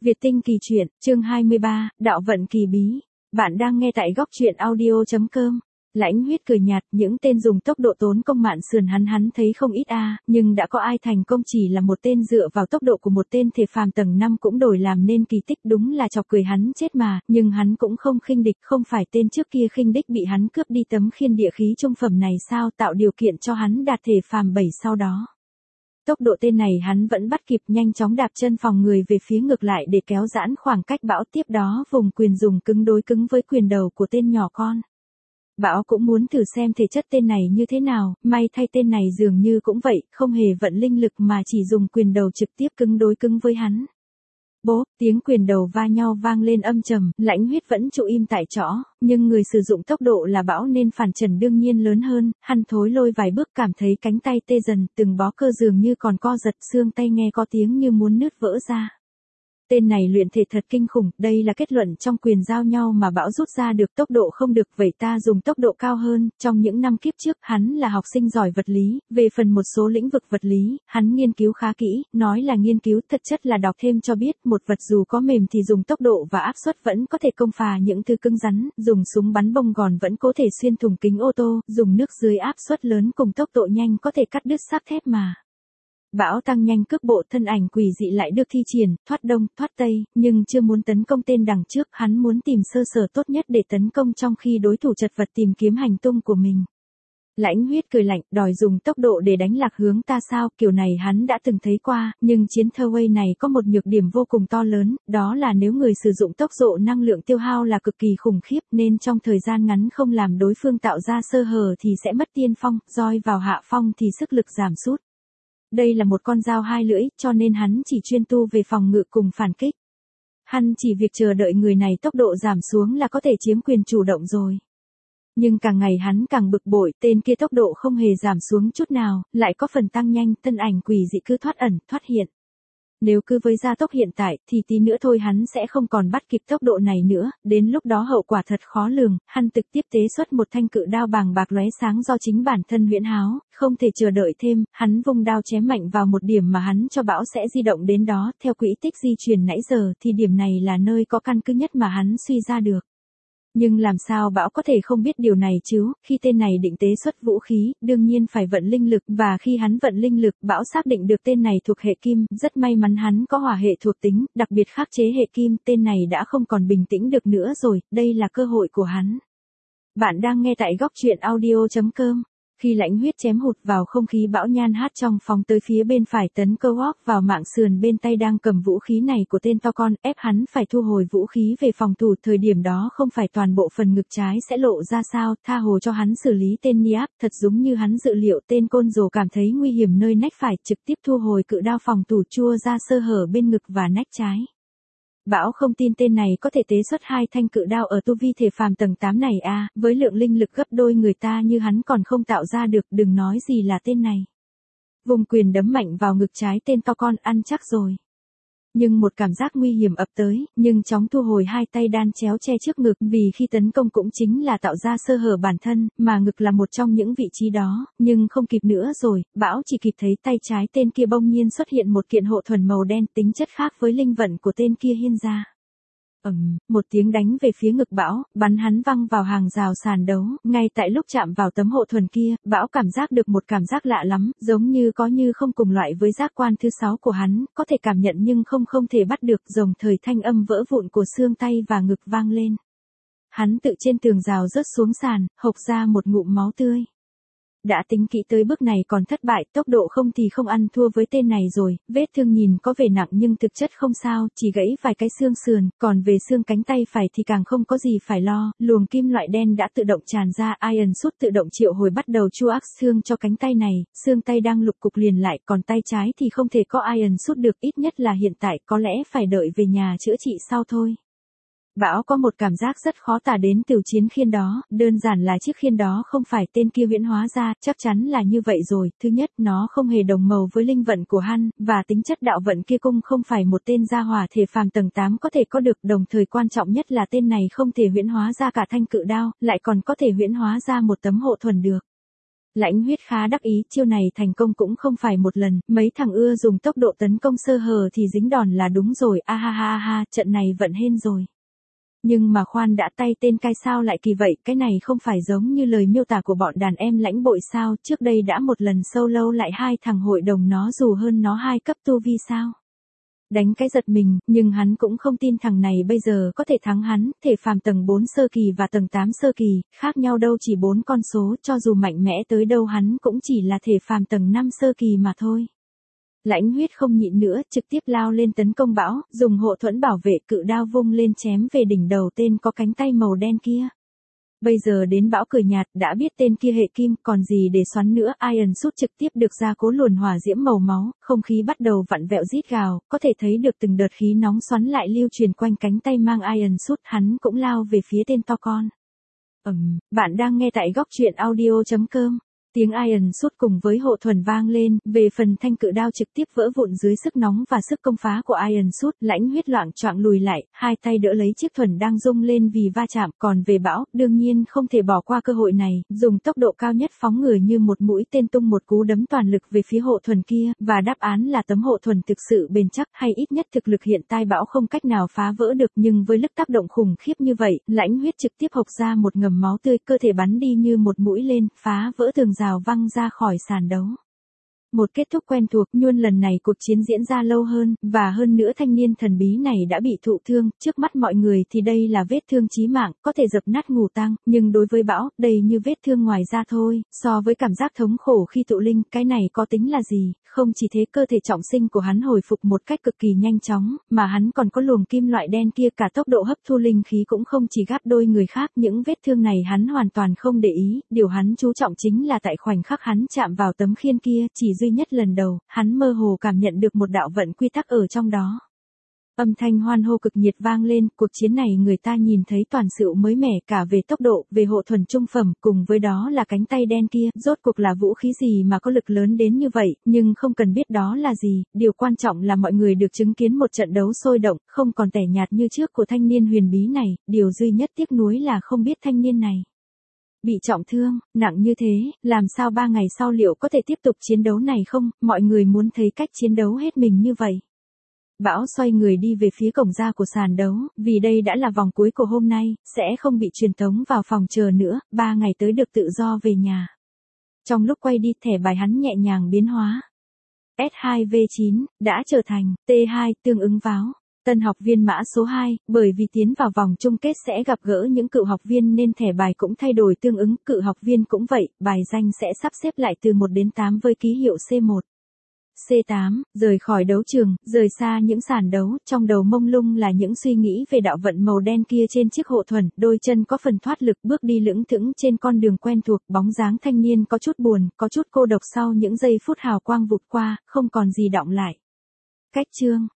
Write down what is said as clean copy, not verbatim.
Việt Tinh Kỳ Truyện, chương 23, Đạo vận kỳ bí. Bạn đang nghe tại góc truyện audio.com. Lãnh Huyết cười nhạt, những tên dùng tốc độ tốn công mạn sườn hắn thấy không ít nhưng đã có ai thành công chỉ là một tên dựa vào tốc độ của một tên thể phàm tầng 5 cũng đổi làm nên kỳ tích, đúng là chọc cười hắn chết mà, nhưng hắn cũng không khinh địch, không phải tên trước kia khinh địch bị hắn cướp đi tấm khiên địa khí trung phẩm này sao, tạo điều kiện cho hắn đạt thể phàm 7 sau đó. Tốc độ tên này hắn vẫn bắt kịp, nhanh chóng đạp chân phòng người về phía ngược lại để kéo giãn khoảng cách Bão, tiếp đó vùng quyền dùng cứng đối cứng với quyền đầu của tên nhỏ con. Bão cũng muốn thử xem thể chất tên này như thế nào, may thay tên này dường như cũng vậy, không hề vận linh lực mà chỉ dùng quyền đầu trực tiếp cứng đối cứng với hắn. Bố, tiếng quyền đầu va nhau vang lên âm trầm, Lãnh Huyết vẫn trụ im tại chỗ, nhưng người sử dụng tốc độ là Bão nên phản trần đương nhiên lớn hơn, hắn thối lôi vài bước cảm thấy cánh tay tê dần, từng bó cơ dường như còn co giật, xương tay nghe có tiếng như muốn nứt vỡ ra. Tên này luyện thể thật kinh khủng, đây là kết luận trong quyền giao nhau mà Bão rút ra được, tốc độ không được, vậy ta dùng tốc độ cao hơn. Trong những năm kiếp trước, hắn là học sinh giỏi vật lý, về phần một số lĩnh vực vật lý, hắn nghiên cứu khá kỹ, nói là nghiên cứu thật chất là đọc thêm cho biết, một vật dù có mềm thì dùng tốc độ và áp suất vẫn có thể công phá những thứ cứng rắn, dùng súng bắn bông gòn vẫn có thể xuyên thủng kính ô tô, dùng nước dưới áp suất lớn cùng tốc độ nhanh có thể cắt đứt sắt thép mà. Bão tăng nhanh cước bộ, thân ảnh quỷ dị lại được thi triển, thoát đông, thoát tây, nhưng chưa muốn tấn công tên đằng trước, hắn muốn tìm sơ sở tốt nhất để tấn công trong khi đối thủ chật vật tìm kiếm hành tung của mình. Lãnh Huyết cười lạnh, đòi dùng tốc độ để đánh lạc hướng ta sao, kiểu này hắn đã từng thấy qua, nhưng chiến Thaway này có một nhược điểm vô cùng to lớn, đó là nếu người sử dụng tốc độ năng lượng tiêu hao là cực kỳ khủng khiếp nên trong thời gian ngắn không làm đối phương tạo ra sơ hở thì sẽ mất tiên phong, roi vào hạ phong thì sức lực giảm sút. Đây là một con dao hai lưỡi, cho nên hắn chỉ chuyên tu về phòng ngự cùng phản kích. Hắn chỉ việc chờ đợi người này tốc độ giảm xuống là có thể chiếm quyền chủ động rồi. Nhưng càng ngày hắn càng bực bội, tên kia tốc độ không hề giảm xuống chút nào, lại có phần tăng nhanh, thân ảnh quỷ dị cứ thoát ẩn, thoát hiện. Nếu cứ với gia tốc hiện tại, thì tí nữa thôi hắn sẽ không còn bắt kịp tốc độ này nữa, đến lúc đó hậu quả thật khó lường, hắn trực tiếp tế xuất một thanh cự đao bàng bạc lóe sáng do chính bản thân huyễn háo, không thể chờ đợi thêm, hắn vung đao chém mạnh vào một điểm mà hắn cho Bão sẽ di động đến đó, theo quỹ tích di chuyển nãy giờ thì điểm này là nơi có căn cứ nhất mà hắn suy ra được. Nhưng làm sao Bão có thể không biết điều này chứ, khi tên này định tế xuất vũ khí, đương nhiên phải vận linh lực, và khi hắn vận linh lực, Bão xác định được tên này thuộc hệ kim, rất may mắn hắn có hỏa hệ thuộc tính, đặc biệt khắc chế hệ kim, tên này đã không còn bình tĩnh được nữa rồi, đây là cơ hội của hắn. Bạn đang nghe tại góc truyện audio.com. Khi Lãnh Huyết chém hụt vào không khí, Bão nhan hát trong phòng tới phía bên phải tấn cơ walk vào mạng sườn bên tay đang cầm vũ khí này của tên to con, ép hắn phải thu hồi vũ khí về phòng thủ, thời điểm đó không phải toàn bộ phần ngực trái sẽ lộ ra sao, tha hồ cho hắn xử lý tên Niap, thật giống như hắn dự liệu, tên côn rồ cảm thấy nguy hiểm nơi nách phải, trực tiếp thu hồi cự đao phòng thủ chua ra sơ hở bên ngực và nách trái. Bão không tin tên này có thể tế xuất hai thanh cự đao ở tu vi thể phàm tầng 8 này với lượng linh lực gấp đôi người ta như hắn còn không tạo ra được, đừng nói gì là tên này. Vùng quyền đấm mạnh vào ngực trái tên to con, ăn chắc rồi. Nhưng một cảm giác nguy hiểm ập tới, nhưng chóng thu hồi hai tay đan chéo che trước ngực, vì khi tấn công cũng chính là tạo ra sơ hở bản thân, mà ngực là một trong những vị trí đó, nhưng không kịp nữa rồi, Bão chỉ kịp thấy tay trái tên kia bỗng nhiên xuất hiện một kiện hộ thuần màu đen, tính chất khác với linh vận của tên kia hiên ra. Một tiếng đánh về phía ngực Bão, bắn hắn văng vào hàng rào sàn đấu, ngay tại lúc chạm vào tấm hộ thuần kia, Bão cảm giác được một cảm giác lạ lắm, giống như có như không cùng loại với giác quan thứ 6 của hắn, có thể cảm nhận nhưng không thể bắt được, đồng thời thanh âm vỡ vụn của xương tay và ngực vang lên. Hắn tự trên tường rào rớt xuống sàn, hộc ra một ngụm máu tươi. Đã tính kỹ tới bước này còn thất bại, tốc độ không thì không ăn thua với tên này rồi, vết thương nhìn có vẻ nặng nhưng thực chất không sao, chỉ gãy vài cái xương sườn, còn về xương cánh tay phải thì càng không có gì phải lo, luồng kim loại đen đã tự động tràn ra, Iron Suit tự động triệu hồi bắt đầu chu ác xương cho cánh tay này, xương tay đang lục cục liền lại, còn tay trái thì không thể có Iron Suit được, ít nhất là hiện tại, có lẽ phải đợi về nhà chữa trị sau thôi. Bão có một cảm giác rất khó tả đến từ chiến khiên đó, đơn giản là chiếc khiên đó không phải tên kia huyễn hóa ra, chắc chắn là như vậy rồi, thứ nhất nó không hề đồng màu với linh vận của hắn, và tính chất đạo vận kia cung không phải một tên gia hỏa thể phàm tầng 8 có thể có được, đồng thời quan trọng nhất là tên này không thể huyễn hóa ra cả thanh cự đao, lại còn có thể huyễn hóa ra một tấm hộ thuần được. Lãnh Huyết khá đắc ý, chiêu này thành công cũng không phải một lần, mấy thằng ưa dùng tốc độ tấn công sơ hở thì dính đòn là đúng rồi, a ha ha ha, trận này vận hên rồi. Nhưng mà khoan đã, tay tên cai sao lại kỳ vậy, cái này không phải giống như lời miêu tả của bọn đàn em lãnh bội sao, trước đây đã một lần solo lại hai thằng hội đồng nó dù hơn nó 2 cấp tu vi sao. Đánh cái giật mình, nhưng hắn cũng không tin thằng này bây giờ có thể thắng hắn, thể phàm tầng 4 sơ kỳ và tầng 8 sơ kỳ, khác nhau đâu chỉ 4 con số, cho dù mạnh mẽ tới đâu hắn cũng chỉ là thể phàm tầng 5 sơ kỳ mà thôi. Lãnh Huyết không nhịn nữa, trực tiếp lao lên tấn công bão, dùng hộ thuẫn bảo vệ, cự đao vung lên chém về đỉnh đầu tên có cánh tay màu đen kia. Bây giờ đến bão cười nhạt, đã biết tên kia hệ kim, còn gì để xoắn nữa, Iron Sút trực tiếp được ra cố luồn hỏa diễm màu máu, không khí bắt đầu vặn vẹo rít gào, có thể thấy được từng đợt khí nóng xoắn lại lưu truyền quanh cánh tay mang Iron Sút, hắn cũng lao về phía tên to con. Bạn đang nghe tại góc truyện audio.com. Tiếng Iron Sút cùng với hộ thuẫn vang lên, về phần thanh cự đao trực tiếp vỡ vụn dưới sức nóng và sức công phá của Iron Sút, Lãnh Huyết loạng choạng lùi lại, hai tay đỡ lấy chiếc thuẫn đang rung lên vì va chạm, còn về bão, đương nhiên không thể bỏ qua cơ hội này, dùng tốc độ cao nhất phóng người như một mũi tên tung một cú đấm toàn lực về phía hộ thuẫn kia, và đáp án là tấm hộ thuẫn thực sự bền chắc, hay ít nhất thực lực hiện tại bão không cách nào phá vỡ được, nhưng với lực tác động khủng khiếp như vậy, Lãnh Huyết trực tiếp hộc ra một ngầm máu tươi, cơ thể bắn đi như một mũi tên, phá vỡ tường rào văng ra khỏi sàn đấu. Một kết thúc quen thuộc, nhưng lần này cuộc chiến diễn ra lâu hơn, và hơn nữa thanh niên thần bí này đã bị thụ thương, trước mắt mọi người thì đây là vết thương chí mạng, có thể dập nát ngủ tang, nhưng đối với bão, đây như vết thương ngoài da thôi, so với cảm giác thống khổ khi tụ linh, cái này có tính là gì, không chỉ thế cơ thể trọng sinh của hắn hồi phục một cách cực kỳ nhanh chóng, mà hắn còn có luồng kim loại đen kia, cả tốc độ hấp thu linh khí cũng không chỉ gấp đôi người khác, những vết thương này hắn hoàn toàn không để ý, điều hắn chú trọng chính là tại khoảnh khắc hắn chạm vào tấm khiên kia, chỉ duy nhất lần đầu, hắn mơ hồ cảm nhận được một đạo vận quy tắc ở trong đó. Âm thanh hoan hô cực nhiệt vang lên, cuộc chiến này người ta nhìn thấy toàn sự mới mẻ cả về tốc độ, về hộ thuẫn trung phẩm, cùng với đó là cánh tay đen kia, rốt cuộc là vũ khí gì mà có lực lớn đến như vậy, nhưng không cần biết đó là gì, điều quan trọng là mọi người được chứng kiến một trận đấu sôi động, không còn tẻ nhạt như trước của thanh niên huyền bí này, điều duy nhất tiếc nuối là không biết thanh niên này bị trọng thương, nặng như thế, làm sao 3 ngày sau liệu có thể tiếp tục chiến đấu này không, mọi người muốn thấy cách chiến đấu hết mình như vậy. Bão xoay người đi về phía cổng ra của sàn đấu, vì đây đã là vòng cuối của hôm nay, sẽ không bị truyền tống vào phòng chờ nữa, 3 ngày tới được tự do về nhà. Trong lúc quay đi, thẻ bài hắn nhẹ nhàng biến hóa. S2V9, đã trở thành T2, tương ứng vào tân học viên mã số 2, bởi vì tiến vào vòng chung kết sẽ gặp gỡ những cựu học viên nên thẻ bài cũng thay đổi tương ứng, cựu học viên cũng vậy, bài danh sẽ sắp xếp lại từ 1 đến 8 với ký hiệu C1. C8, rời khỏi đấu trường, rời xa những sàn đấu, trong đầu mông lung là những suy nghĩ về đạo vận màu đen kia trên chiếc hộ thuẫn, đôi chân có phần thoát lực bước đi lững thững trên con đường quen thuộc, bóng dáng thanh niên có chút buồn, có chút cô độc sau những giây phút hào quang vụt qua, không còn gì đọng lại. Cách chương